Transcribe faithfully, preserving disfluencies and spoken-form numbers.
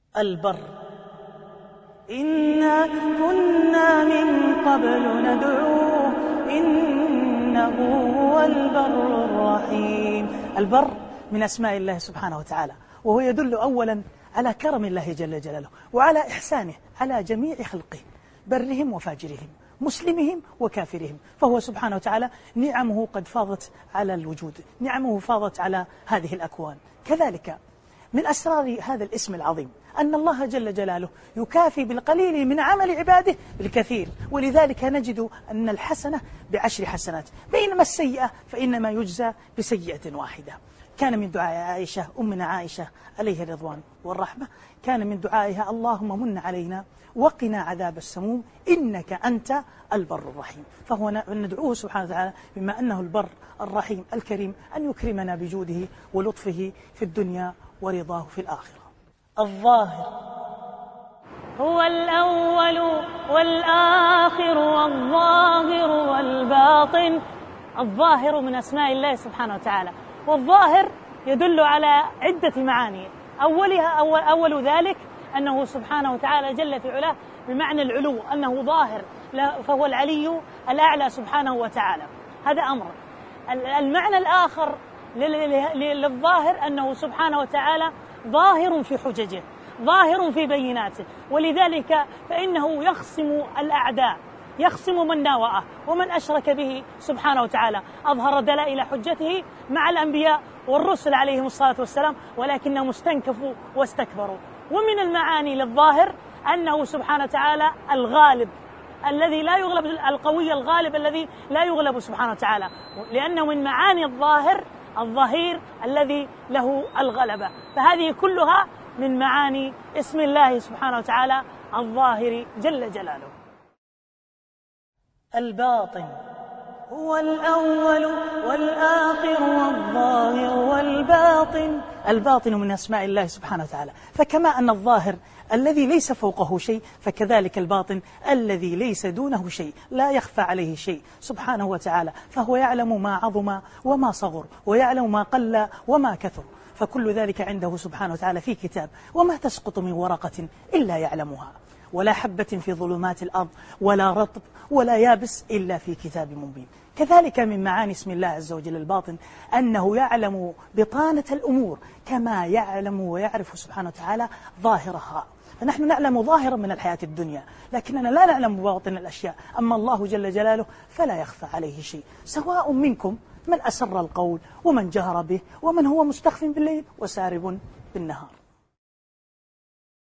البر. إنا كنا من قبل ندعوه إنه هو البر الرحيم. البر من أسماء الله سبحانه وتعالى، وهو يدل أولا على كرم الله جل جلاله وعلى إحسانه على جميع خلقه، برهم وفاجرهم، مسلمهم وكافرهم، فهو سبحانه وتعالى نعمه قد فاضت على الوجود، نعمه فاضت على هذه الأكوان. كذلك من أسرار هذا الاسم العظيم أن الله جل جلاله يكافي بالقليل من عمل عباده بالكثير، ولذلك نجد أن الحسنة بعشر حسنات، بينما السيئة فإنما يجزى بسيئة واحدة. كان من دعاء عائشة أمنا عائشة عليه الرضوان والرحمة، كان من دعائها اللهم من علينا وقنا عذاب السموم إنك أنت البر الرحيم. فهو ندعوه سبحانه وتعالى بما أنه البر الرحيم الكريم أن يكرمنا بجوده ولطفه في الدنيا ورضاه في الآخرة. الظاهر هو الأول والآخر والظاهر والباطن. الظاهر من أسماء الله سبحانه وتعالى، والظاهر يدل على عدة معاني. أولها أول, أول ذلك أنه سبحانه وتعالى جل في علاه بمعنى العلو، أنه ظاهر فهو العلي الأعلى سبحانه وتعالى، هذا أمر. المعنى الآخر للظاهر أنه سبحانه وتعالى ظاهر في حججه، ظاهر في بيناته، ولذلك فإنه يخصم الأعداء، يخصم من ناوأه ومن أشرك به سبحانه وتعالى. أظهر دلائل حجته مع الأنبياء والرسل عليهم الصلاة والسلام، ولكنهم استنكفوا واستكبروا. ومن المعاني للظاهر أنه سبحانه وتعالى الغالب الذي لا يغلب، القوي الغالب الذي لا يغلب سبحانه وتعالى، لأنه من معاني الظاهر الظهير الذي له الغلبة. فهذه كلها من معاني اسم الله سبحانه وتعالى الظاهر جل جلاله. الباطن هو الأول والآخر والظاهر والباطن. الباطن من أسماء الله سبحانه وتعالى، فكما أن الظاهر الذي ليس فوقه شيء، فكذلك الباطن الذي ليس دونه شيء، لا يخفى عليه شيء سبحانه وتعالى، فهو يعلم ما عظم وما صغر، ويعلم ما قل وما كثر، فكل ذلك عنده سبحانه وتعالى في كتاب. وما تسقط من ورقة إلا يعلمها، ولا حبة في ظلمات الأرض ولا رطب ولا يابس إلا في كتاب مبين. كذلك من معاني اسم الله عز وجل الباطن أنه يعلم بطانة الأمور كما يعلم ويعرف سبحانه وتعالى ظاهرها. فنحن نعلم ظاهرا من الحياة الدنيا، لكننا لا نعلم باطن الأشياء. أما الله جل جلاله فلا يخفى عليه شيء. سواء منكم من أسر القول ومن جهر به ومن هو مستخف بالليل وسارب بالنهار.